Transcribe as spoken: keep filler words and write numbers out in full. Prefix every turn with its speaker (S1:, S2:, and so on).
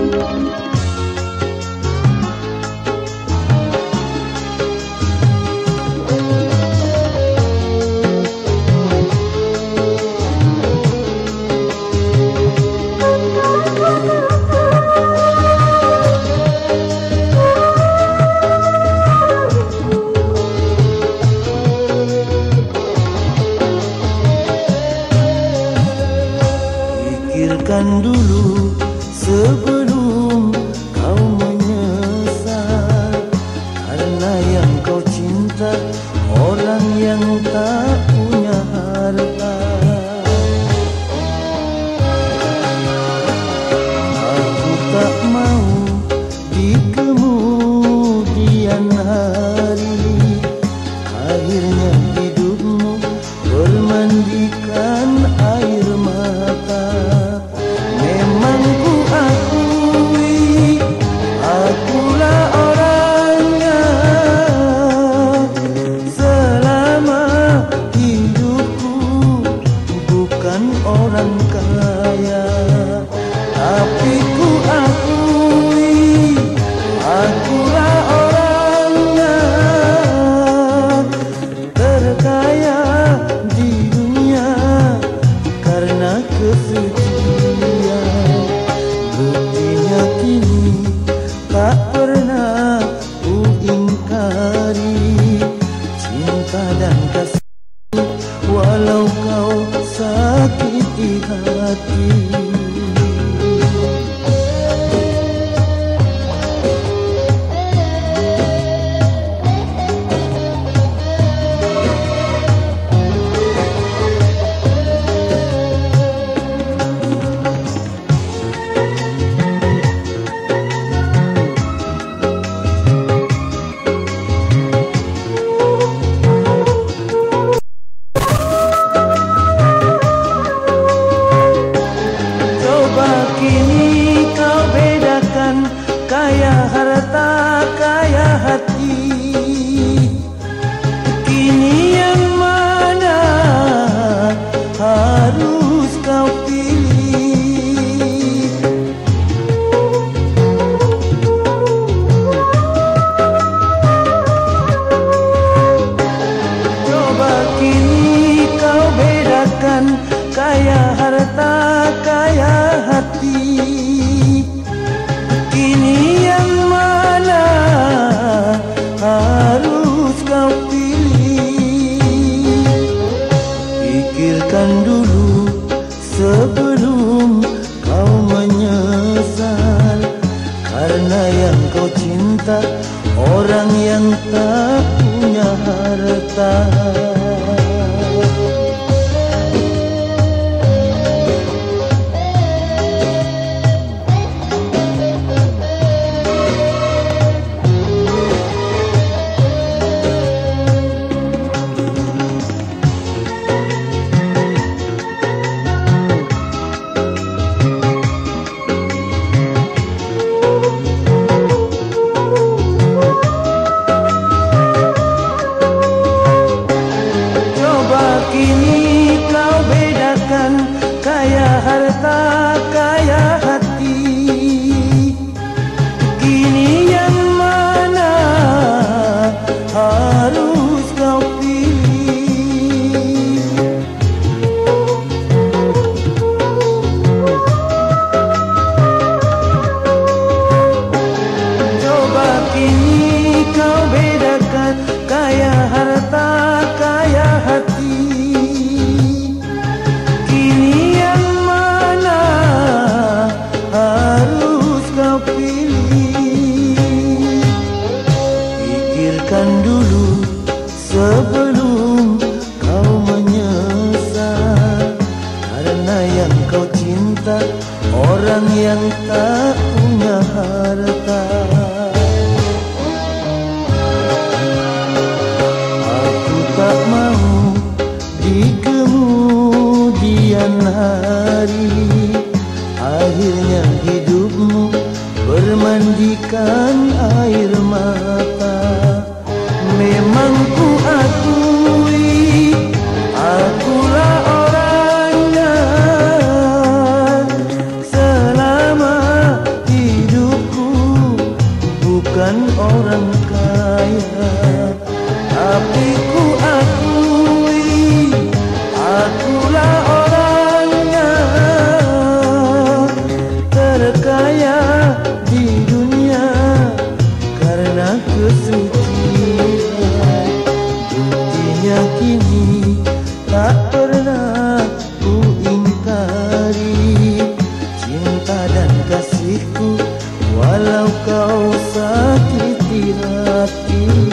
S1: Pikirkan dulu sebelum kau menyesal, karena yang kau cinta orang yang tak punya harta. Aku tak mau di kemudian hari akhirnya hidupmu bermandikan air mata. Memang ku akui akulah orangnya, selama hidupku bukan orang kaya. Tapi ku akui akulah orangnya, terkaya di dunia karena kesucian. Buktinya kini tak pernah ku ingkari cinta dan kasih, walau kau sakiti hati. Kini kau bedakan kaya harta, kaya hati. Kini yang mana harus kau pilih? Coba kini kau bedakan kaya harta, kaya hati. Kini yang mana harus kau pilih? Pikirkan dulu sebelum kau menyesal, karena yang kau cinta orang yang tak punya harta. Kini kau bedakan kaya harta, kaya hati. Kini yang mana harus kau pilih? Coba kini kau bedakan kaya harta, kaya hati. Pikirkan dulu sebelum kau menyesal, karena yang kau cinta orang yang tak punya harta. Aku tak mau di kemudian hari akhirnya hidupmu bermandikan air mata. Memang ku akui akulah orangnya, selama hidupku kau sakiti hati.